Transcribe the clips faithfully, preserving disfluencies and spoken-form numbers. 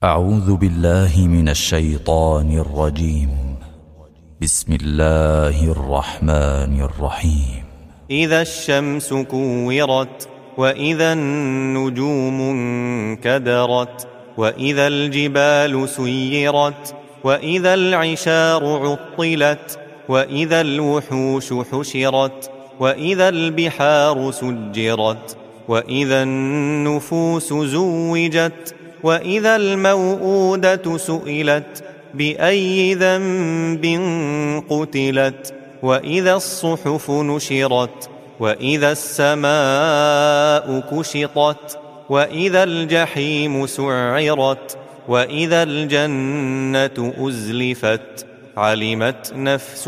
أعوذ بالله من الشيطان الرجيم. بسم الله الرحمن الرحيم. إذا الشمس كورت، وإذا النجوم انكدرت، وإذا الجبال سيرت، وإذا العشار عطلت، وإذا الوحوش حشرت، وإذا البحار سجرت، وإذا النفوس زوجت، وإذا الموءودة سئلت بأي ذنب قتلت، وإذا الصحف نشرت، وإذا السماء كشطت، وإذا الجحيم سعرت، وإذا الجنة أزلفت، علمت نفس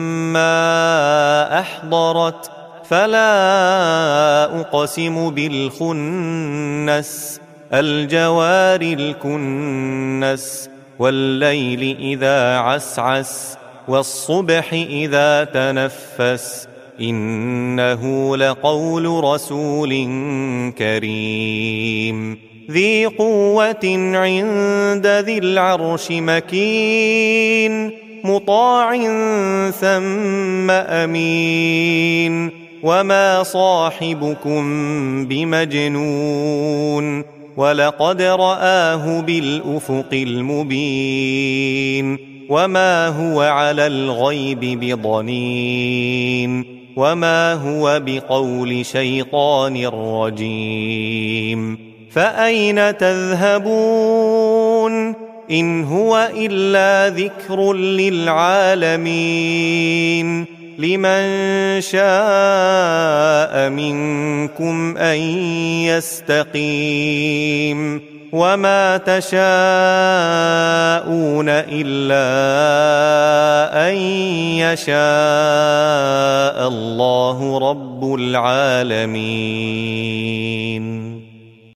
ما أحضرت. فلا أقسم بالخنس، الجوار الكنس، والليل إذا عسعس، والصبح إذا تنفس، إنه لقول رسول كريم ذي قوة عند ذي العرش مكين، مطاع ثم أمين، وما صاحبكم بمجنون، ولقد رآه بالأفق المبين، وما هو على الغيب بضنين، وما هو بقول شيطان رجيم. فأين تذهبون؟ إن هو إلا ذكر للعالمين، لمن شاء منكم أن يستقيم، وما تشاءون إلا أن يشاء الله رب العالمين.